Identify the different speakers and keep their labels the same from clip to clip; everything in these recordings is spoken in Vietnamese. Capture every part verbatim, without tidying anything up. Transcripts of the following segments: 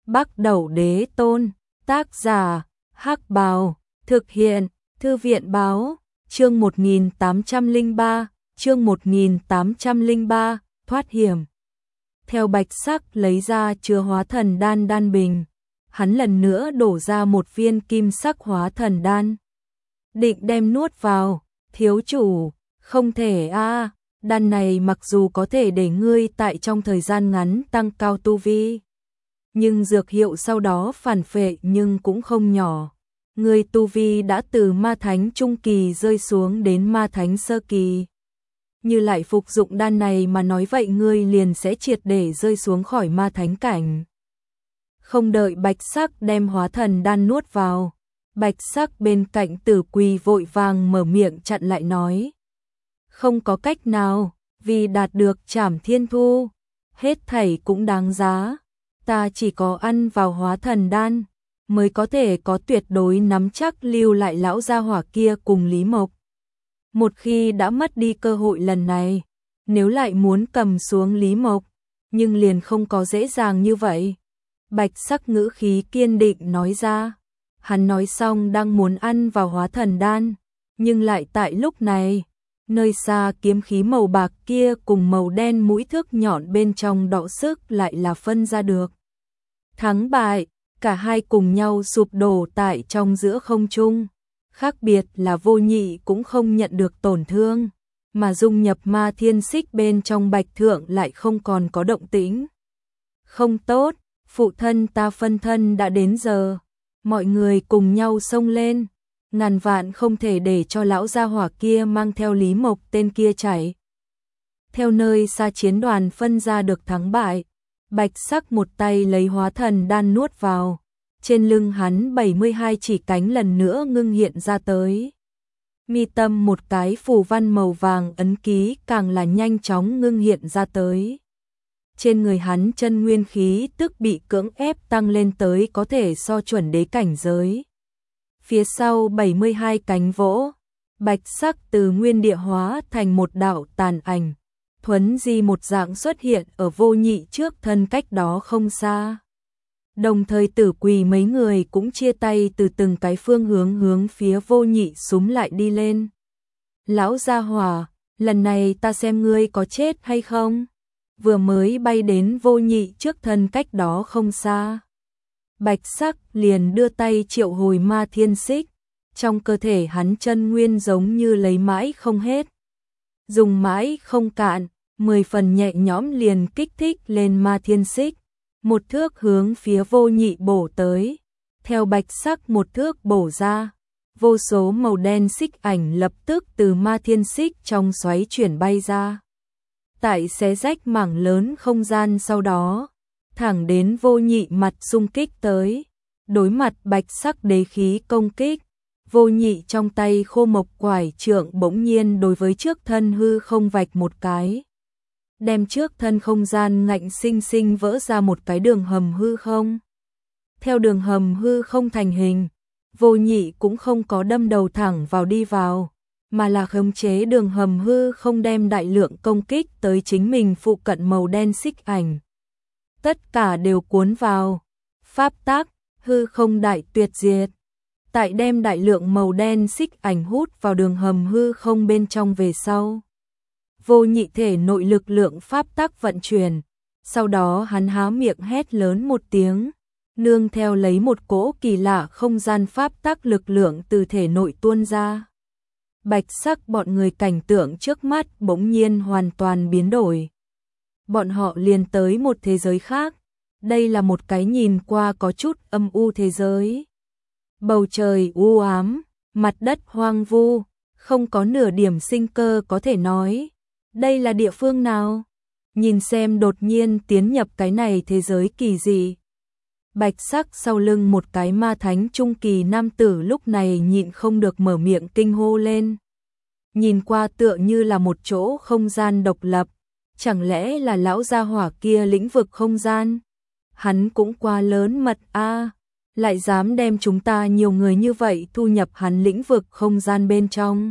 Speaker 1: Bắc Đẩu Đế Tôn, tác giả, Hắc Bào, thực hiện, Thư viện báo, chương một nghìn tám trăm lẻ ba, chương một nghìn tám trăm lẻ ba, thoát hiểm. Theo Bạch Sắc lấy ra chứa hóa thần đan đan bình, hắn lần nữa đổ ra một viên kim sắc hóa thần đan. Định đem nuốt vào, thiếu chủ, không thể a, đan này mặc dù có thể để ngươi tại trong thời gian ngắn tăng cao tu vi, nhưng dược hiệu sau đó phản phệ nhưng cũng không nhỏ. Ngươi tu vi đã từ ma thánh trung kỳ rơi xuống đến ma thánh sơ kỳ. Như lại phục dụng đan này mà nói vậy ngươi liền sẽ triệt để rơi xuống khỏi ma thánh cảnh. Không đợi Bạch Sắc đem hóa thần đan nuốt vào, Bạch Sắc bên cạnh Tử Quỳ vội vàng mở miệng chặn lại nói. Không có cách nào, vì đạt được Trảm Thiên Thu, hết thảy cũng đáng giá. Ta chỉ có ăn vào hóa thần đan, mới có thể có tuyệt đối nắm chắc lưu lại lão gia hỏa kia cùng Lý Mộc. Một khi đã mất đi cơ hội lần này, nếu lại muốn cầm xuống Lý Mộc, nhưng liền không có dễ dàng như vậy. Bạch Sắc ngữ khí kiên định nói ra. Hắn nói xong đang muốn ăn vào hóa thần đan, nhưng lại tại lúc này, nơi xa kiếm khí màu bạc kia cùng màu đen mũi thước nhọn bên trong đọ sức lại là phân ra được. Thắng bại, cả hai cùng nhau sụp đổ tại trong giữa không trung. Khác biệt là Vô Nhị cũng không nhận được tổn thương, mà dung nhập ma thiên xích bên trong Bạch Thượng lại không còn có động tĩnh. Không tốt, phụ thân ta phân thân đã đến giờ. Mọi người cùng nhau xông lên, ngàn vạn không thể để cho lão gia hỏa kia mang theo Lý Mộc tên kia chạy. Theo nơi xa chiến đoàn phân ra được thắng bại, Bạch Sắc một tay lấy hóa thần đan nuốt vào, trên lưng hắn bảy mươi hai chỉ cánh lần nữa ngưng hiện ra tới. Mi tâm một cái phù văn màu vàng ấn ký càng là nhanh chóng ngưng hiện ra tới. Trên người hắn chân nguyên khí tức bị cưỡng ép tăng lên tới có thể so chuẩn đế cảnh giới. Phía sau bảy mươi hai cánh vỗ, Bạch Sắc từ nguyên địa hóa thành một đạo tàn ảnh, thuấn di một dạng xuất hiện ở Vô Nhị trước thân cách đó không xa. Đồng thời Tử Quỳ mấy người cũng chia tay từ từng cái phương hướng hướng phía Vô Nhị xúm lại đi lên. Lão gia hỏa, lần này ta xem ngươi có chết hay không? Vừa mới bay đến Vô Nhị trước thân cách đó không xa, Bạch Sắc liền đưa tay triệu hồi ma thiên xích, trong cơ thể hắn chân nguyên giống như lấy mãi không hết, dùng mãi không cạn, mười phần nhẹ nhõm liền kích thích lên ma thiên xích, một thước hướng phía Vô Nhị bổ tới. Theo Bạch Sắc một thước bổ ra, vô số màu đen xích ảnh lập tức từ ma thiên xích trong xoáy chuyển bay ra. Tại xé rách mảng lớn không gian sau đó, thẳng đến Vô Nhị mặt xung kích tới. Đối mặt Bạch Sắc đế khí công kích, Vô Nhị trong tay khô mộc quải trượng bỗng nhiên đối với trước thân hư không vạch một cái, đem trước thân không gian ngạnh sinh sinh vỡ ra một cái đường hầm hư không. Theo đường hầm hư không thành hình, Vô Nhị cũng không có đâm đầu thẳng vào đi vào, mà là khống chế đường hầm hư không đem đại lượng công kích tới chính mình phụ cận màu đen xích ảnh. Tất cả đều cuốn vào. Pháp tắc, hư không đại tuyệt diệt. Tại đem đại lượng màu đen xích ảnh hút vào đường hầm hư không bên trong về sau. Vô Nhị thể nội lực lượng pháp tắc vận chuyển. Sau đó hắn há miệng hét lớn một tiếng. Nương theo lấy một cỗ kỳ lạ không gian pháp tắc lực lượng từ thể nội tuôn ra. Bạch Sắc bọn người cảnh tượng trước mắt bỗng nhiên hoàn toàn biến đổi. Bọn họ liền tới một thế giới khác. Đây là một cái nhìn qua có chút âm u thế giới. Bầu trời u ám, mặt đất hoang vu, không có nửa điểm sinh cơ có thể nói. Đây là địa phương nào? Nhìn xem đột nhiên tiến nhập cái này thế giới kỳ dị. Bạch Sắc sau lưng một cái ma thánh trung kỳ nam tử lúc này nhịn không được mở miệng kinh hô lên. Nhìn qua tựa như là một chỗ không gian độc lập, chẳng lẽ là lão gia hỏa kia lĩnh vực không gian? Hắn cũng quá lớn mật a, lại dám đem chúng ta nhiều người như vậy thu nhập hắn lĩnh vực không gian bên trong.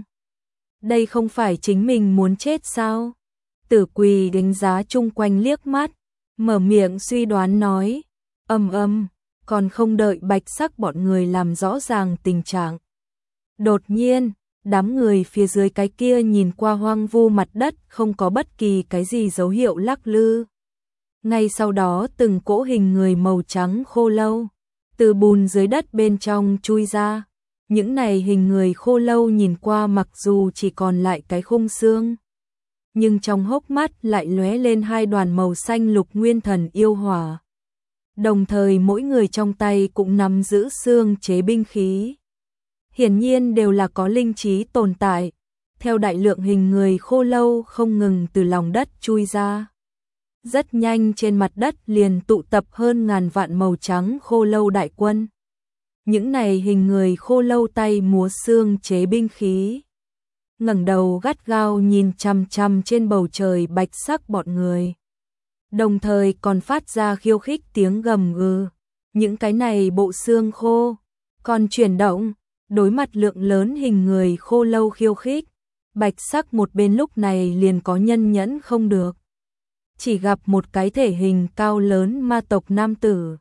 Speaker 1: Đây không phải chính mình muốn chết sao? Tử Quỳ đánh giá chung quanh liếc mắt, mở miệng suy đoán nói. Ầm ầm, còn không đợi Bạch Sắc bọn người làm rõ ràng tình trạng. Đột nhiên, đám người phía dưới cái kia nhìn qua hoang vu mặt đất không có bất kỳ cái gì dấu hiệu lắc lư. Ngay sau đó từng cỗ hình người màu trắng khô lâu từ bùn dưới đất bên trong chui ra. Những này hình người khô lâu nhìn qua mặc dù chỉ còn lại cái khung xương, nhưng trong hốc mắt lại lóe lên hai đoàn màu xanh lục nguyên thần yêu hỏa. Đồng thời mỗi người trong tay cũng nắm giữ xương chế binh khí. Hiển nhiên đều là có linh trí tồn tại. Theo đại lượng hình người khô lâu không ngừng từ lòng đất chui ra. Rất nhanh trên mặt đất liền tụ tập hơn ngàn vạn màu trắng khô lâu đại quân. Những này hình người khô lâu tay múa xương chế binh khí, ngẩng đầu gắt gao nhìn chằm chằm trên bầu trời Bạch Sắc bọn người. Đồng thời còn phát ra khiêu khích tiếng gầm gừ. Những cái này bộ xương khô còn chuyển động, đối mặt lượng lớn hình người khô lâu khiêu khích, Bạch Sắc một bên lúc này liền có nhân nhẫn không được. Chỉ gặp một cái thể hình cao lớn ma tộc nam tử,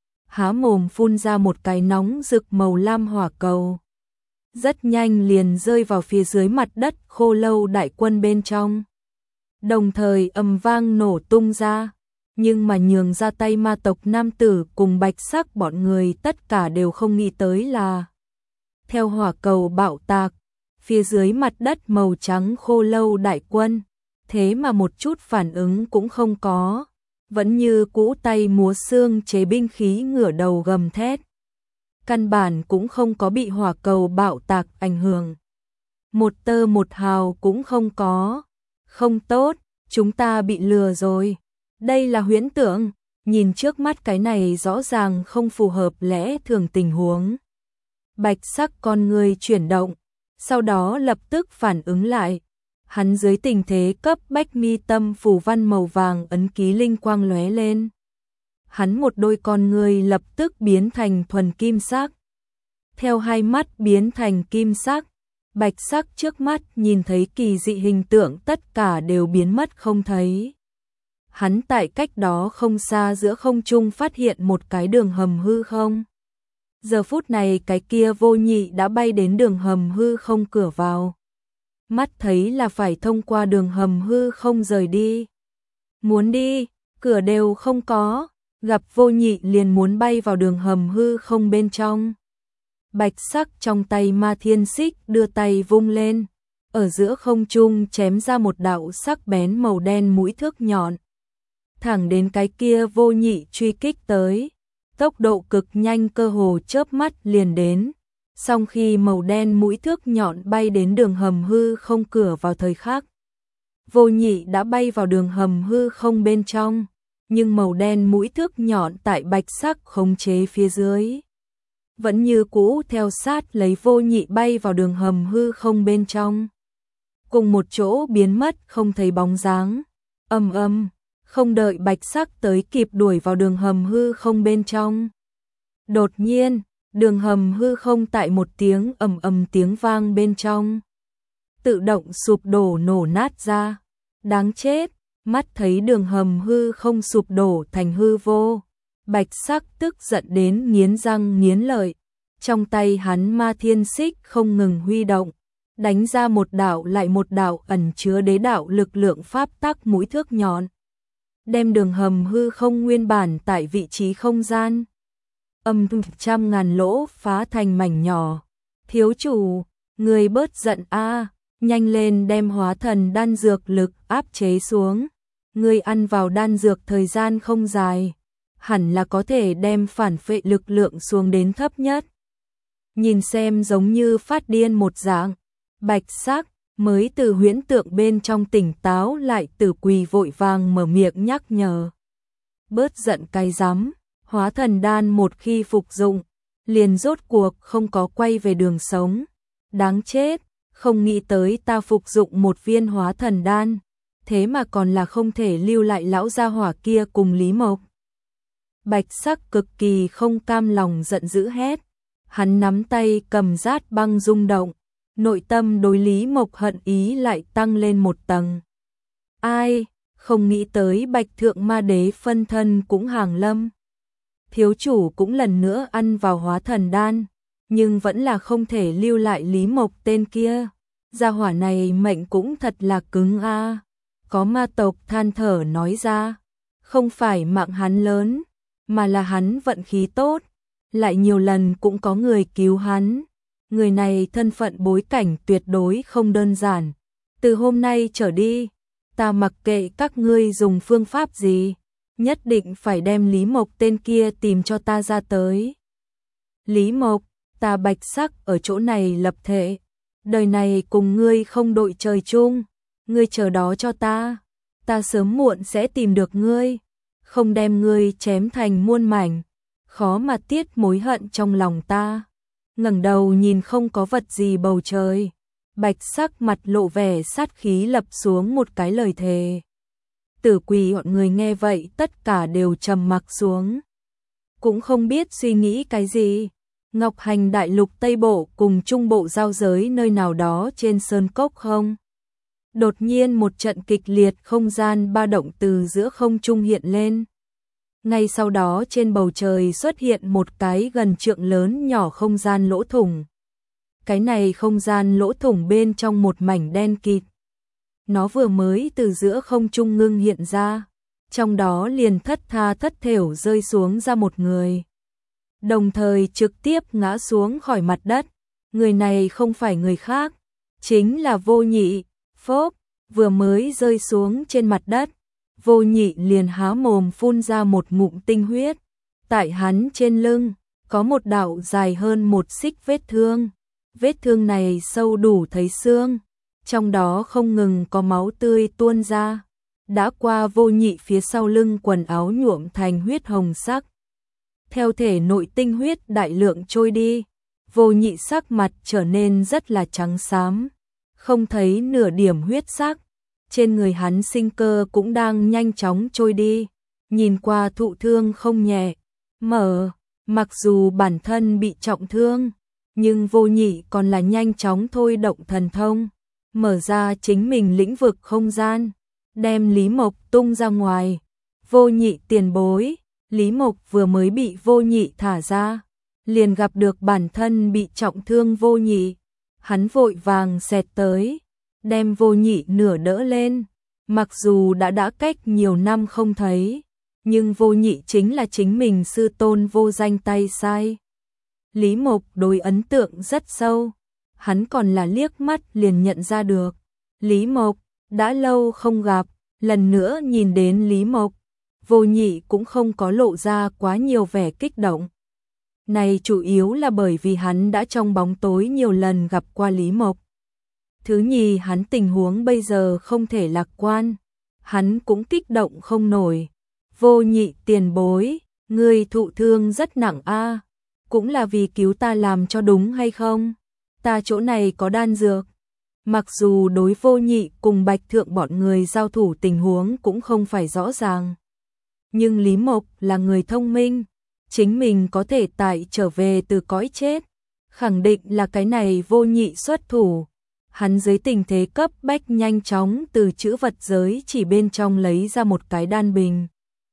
Speaker 1: há mồm phun ra một cái nóng rực màu lam hỏa cầu. Rất nhanh liền rơi vào phía dưới mặt đất khô lâu đại quân bên trong. Đồng thời ầm vang nổ tung ra, nhưng mà nhường ra tay ma tộc nam tử cùng Bạch Sắc bọn người tất cả đều không nghĩ tới là theo hỏa cầu bạo tạc, phía dưới mặt đất màu trắng khô lâu đại quân, thế mà một chút phản ứng cũng không có, vẫn như cũ tay múa xương chế binh khí ngửa đầu gầm thét. Căn bản cũng không có bị hỏa cầu bạo tạc ảnh hưởng. Một tơ một hào cũng không có. Không tốt, chúng ta bị lừa rồi. Đây là huyễn tưởng, nhìn trước mắt cái này rõ ràng không phù hợp lẽ thường tình huống. Bạch Sắc con người chuyển động, sau đó lập tức phản ứng lại. Hắn dưới tình thế cấp bách mi tâm phù văn màu vàng ấn ký linh quang lóe lên. Hắn một đôi con người lập tức biến thành thuần kim sắc. Theo hai mắt biến thành kim sắc, Bạch Sắc trước mắt nhìn thấy kỳ dị hình tượng tất cả đều biến mất không thấy. Hắn tại cách đó không xa giữa không trung phát hiện một cái đường hầm hư không. Giờ phút này cái kia Vô Nhị đã bay đến đường hầm hư không cửa vào. Mắt thấy là phải thông qua đường hầm hư không rời đi. Muốn đi, cửa đều không có, gặp Vô Nhị liền muốn bay vào đường hầm hư không bên trong. Bạch Sắc trong tay Ma Thiên Xích đưa tay vung lên, ở giữa không trung chém ra một đạo sắc bén màu đen mũi thước nhọn. Thẳng đến cái kia Vô Nhị truy kích tới, tốc độ cực nhanh cơ hồ chớp mắt liền đến. Song khi màu đen mũi thước nhọn bay đến đường hầm hư không cửa vào thời khắc, Vô Nhị đã bay vào đường hầm hư không bên trong, nhưng màu đen mũi thước nhọn tại Bạch Sắc khống chế phía dưới vẫn như cũ theo sát lấy Vô Nhị bay vào đường hầm hư không bên trong, cùng một chỗ biến mất không thấy bóng dáng. Ầm ầm, không đợi Bạch Sắc tới kịp đuổi vào đường hầm hư không bên trong, đột nhiên đường hầm hư không tại một tiếng ầm ầm tiếng vang bên trong tự động sụp đổ nổ nát ra. Đáng chết, mắt thấy đường hầm hư không sụp đổ thành hư vô, Bạch Sắc tức giận đến nghiến răng nghiến lợi. Trong tay hắn Ma Thiên Xích không ngừng huy động, đánh ra một đạo lại một đạo ẩn chứa đế đạo lực lượng pháp tắc mũi thước nhọn, đem đường hầm hư không nguyên bản tại vị trí không gian âm trăm ngàn lỗ phá thành mảnh nhỏ. Thiếu chủ, người bớt giận a, nhanh lên đem hóa thần đan dược lực áp chế xuống. Người ăn vào đan dược thời gian không dài, hẳn là có thể đem phản phệ lực lượng xuống đến thấp nhất. Nhìn xem giống như phát điên một dạng, Bạch Sắc mới từ huyễn tượng bên trong tỉnh táo lại, từ quỳ vội vàng mở miệng nhắc nhở. Bớt giận cái rắm. Hóa thần đan một khi phục dụng, liền rốt cuộc không có quay về đường sống. Đáng chết, không nghĩ tới ta phục dụng một viên hóa thần đan, thế mà còn là không thể lưu lại lão gia hỏa kia cùng Lý Mộc. Bạch Sắc cực kỳ không cam lòng giận dữ hét. Hắn nắm tay cầm rát băng rung động, nội tâm đối Lý Mộc hận ý lại tăng lên một tầng. Ai, không nghĩ tới Bạch Thượng Ma Đế phân thân cũng hàng lâm. thiếu chủ cũng lần nữa ăn vào hóa thần đan, nhưng vẫn là không thể lưu lại Lý Mộc tên kia. Gia hỏa này mệnh cũng thật là cứng a. Có ma tộc than thở nói ra, không phải mạng hắn lớn, mà là hắn vận khí tốt, lại nhiều lần cũng có người cứu hắn. Người này thân phận bối cảnh tuyệt đối không đơn giản. Từ hôm nay trở đi, ta mặc kệ các ngươi dùng phương pháp gì, nhất định phải đem Lý Mộc tên kia tìm cho ta ra tới. Lý Mộc, ta Bạch Sắc ở chỗ này lập thể, đời này cùng ngươi không đội trời chung, ngươi chờ đó cho ta, ta sớm muộn sẽ tìm được ngươi, không đem ngươi chém thành muôn mảnh, khó mà tiết mối hận trong lòng ta. Ngẩng đầu nhìn không có vật gì bầu trời, Bạch Sắc mặt lộ vẻ sát khí lập xuống một cái lời thề. Tử Quỳ bọn người nghe vậy tất cả đều trầm mặc xuống, cũng không biết suy nghĩ cái gì. Ngọc Hành đại lục Tây Bộ cùng Trung Bộ giao giới nơi nào đó trên sơn cốc không? Đột nhiên một trận kịch liệt không gian ba động từ giữa không trung hiện lên. Ngay sau đó trên bầu trời xuất hiện một cái gần trượng lớn nhỏ không gian lỗ thủng. Cái này không gian lỗ thủng bên trong một mảnh đen kịt. Nó vừa mới từ giữa không trung ngưng hiện ra, trong đó liền thất tha thất thểu rơi xuống ra một người. Đồng thời trực tiếp ngã xuống khỏi mặt đất. Người này không phải người khác, chính là Vô Nhị. Phốp, vừa mới rơi xuống trên mặt đất, Vô Nhị liền há mồm phun ra một ngụm tinh huyết. Tại hắn trên lưng, có một đạo dài hơn một xích vết thương. Vết thương này sâu đủ thấy xương, trong đó không ngừng có máu tươi tuôn ra. Đã qua Vô Nhị phía sau lưng quần áo nhuộm thành huyết hồng sắc. Theo thể nội tinh huyết đại lượng trôi đi, Vô Nhị sắc mặt trở nên rất là trắng xám, không thấy nửa điểm huyết sắc. Trên người hắn sinh cơ cũng đang nhanh chóng trôi đi, nhìn qua thụ thương không nhẹ. Mở, mặc dù bản thân bị trọng thương, nhưng Vô Nhị còn là nhanh chóng thôi động thần thông, mở ra chính mình lĩnh vực không gian, đem Lý Mộc tung ra ngoài. Vô Nhị tiền bối, Lý Mộc vừa mới bị Vô Nhị thả ra, liền gặp được bản thân bị trọng thương Vô Nhị. Hắn vội vàng xẹt tới, đem Vô Nhị nửa đỡ lên. Mặc dù đã đã cách nhiều năm không thấy, nhưng Vô Nhị chính là chính mình sư tôn vô danh tay sai. Lý Mộc đối ấn tượng rất sâu, hắn còn là liếc mắt liền nhận ra được. Lý Mộc, đã lâu không gặp, lần nữa nhìn đến Lý Mộc, Vô Nhị cũng không có lộ ra quá nhiều vẻ kích động. Này chủ yếu là bởi vì hắn đã trong bóng tối nhiều lần gặp qua Lý Mộc. Thứ nhì, hắn tình huống bây giờ không thể lạc quan, hắn cũng kích động không nổi. Vô Nhị tiền bối, ngươi thụ thương rất nặng a, cũng là vì cứu ta làm cho đúng hay không? Ta chỗ này có đan dược. Mặc dù đối Vô Nhị cùng Bạch Thượng bọn người giao thủ tình huống cũng không phải rõ ràng, nhưng Lý Mộc là người thông minh, chính mình có thể tại trở về từ cõi chết, khẳng định là cái này Vô Nhị xuất thủ. Hắn dưới tình thế cấp bách nhanh chóng từ chữ vật giới chỉ bên trong lấy ra một cái đan bình,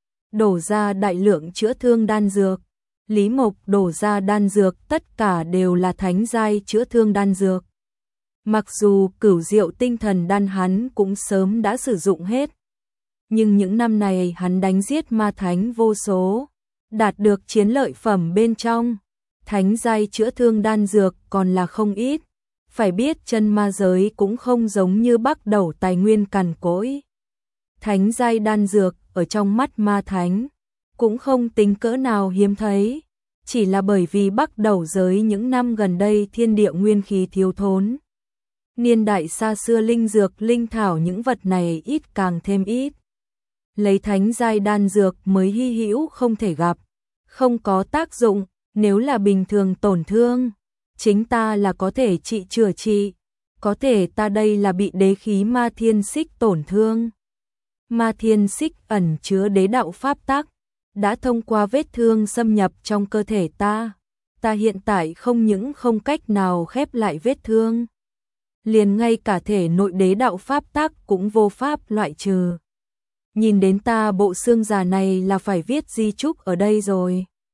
Speaker 1: đổ ra đại lượng chữa thương đan dược. Lý Mộc đổ ra đan dược tất cả đều là thánh giai chữa thương đan dược. Mặc dù cửu diệu tinh thần đan hắn cũng sớm đã sử dụng hết, nhưng những năm này hắn đánh giết ma thánh vô số, đạt được chiến lợi phẩm bên trong. Thánh giai chữa thương đan dược còn là không ít. Phải biết chân ma giới cũng không giống như Bắc Đẩu tài nguyên cằn cỗi. Thánh giai đan dược ở trong mắt ma thánh cũng không tính cỡ nào hiếm thấy, chỉ là bởi vì Bắc Đẩu giới những năm gần đây thiên địa nguyên khí thiếu thốn. Niên đại xa xưa linh dược linh thảo những vật này ít càng thêm ít. Lấy thánh giai đan dược mới hy hữu không thể gặp, không có tác dụng, nếu là bình thường tổn thương, chính ta là có thể trị chữa trị, có thể ta đây là bị đế khí ma thiên xích tổn thương. Ma thiên xích ẩn chứa đế đạo pháp tắc, đã thông qua vết thương xâm nhập trong cơ thể ta, ta hiện tại không những không cách nào khép lại vết thương, liền ngay cả thể nội đế đạo pháp tắc cũng vô pháp loại trừ. Nhìn đến ta bộ xương già này là phải viết di chúc ở đây rồi.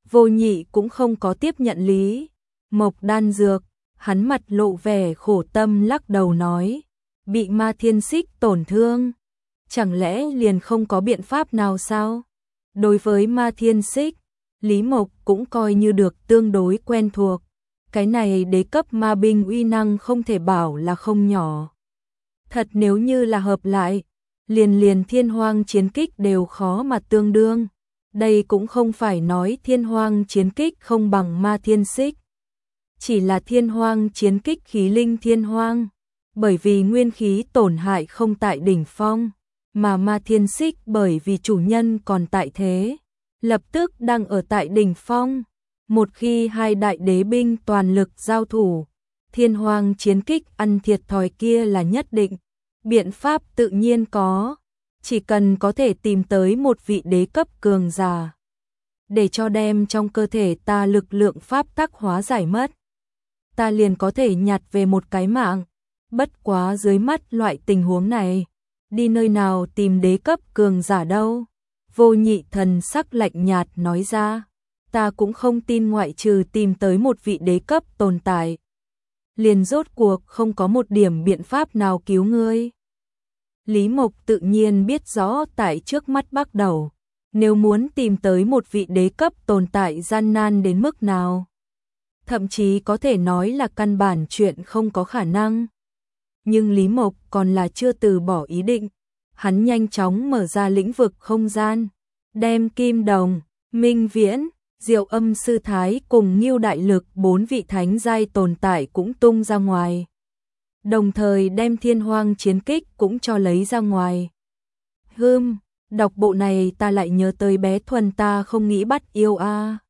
Speaker 1: Vô Nhị cũng không có tiếp nhận Lý Mộc đan dược, hắn mặt lộ vẻ khổ tâm lắc đầu nói, bị ma thiên xích tổn thương, chẳng lẽ liền không có biện pháp nào sao? Đối với ma thiên xích, Lý Mộc cũng coi như được tương đối quen thuộc, cái này đế cấp ma binh uy năng không thể bảo là không nhỏ. Thật nếu như là hợp lại, liền liền thiên hoang chiến kích đều khó mà tương đương. Đây cũng không phải nói thiên hoang chiến kích không bằng ma thiên xích. Chỉ là thiên hoang chiến kích khí linh thiên hoang. Bởi vì nguyên khí tổn hại không tại đỉnh phong. Mà ma thiên xích bởi vì chủ nhân còn tại thế. Lập tức đang ở tại đỉnh phong. Một khi hai đại đế binh toàn lực giao thủ. Thiên hoang chiến kích ăn thiệt thòi kia là nhất định. Biện pháp tự nhiên có. Chỉ cần có thể tìm tới một vị đế cấp cường giả, để cho đem trong cơ thể ta lực lượng pháp tắc hóa giải mất, ta liền có thể nhặt về một cái mạng. Bất quá dưới mắt loại tình huống này, đi nơi nào tìm đế cấp cường giả đâu? Vô Nhị thần sắc lạnh nhạt nói ra, ta cũng không tin ngoại trừ tìm tới một vị đế cấp tồn tại, liền rốt cuộc không có một điểm biện pháp nào cứu ngươi. Lý Mộc tự nhiên biết rõ tại trước mắt bắt đầu, nếu muốn tìm tới một vị đế cấp tồn tại gian nan đến mức nào. Thậm chí có thể nói là căn bản chuyện không có khả năng. Nhưng Lý Mộc còn là chưa từ bỏ ý định, hắn nhanh chóng mở ra lĩnh vực không gian, đem Kim Đồng, Minh Viễn, Diệu Âm Sư Thái cùng Ngưu Đại Lực bốn vị thánh giai tồn tại cũng tung ra ngoài. Đồng thời đem thiên hoang chiến kích cũng cho lấy ra ngoài. Hừm, đọc bộ này ta lại nhớ tới bé Thuần ta không nghĩ bắt yêu a. À.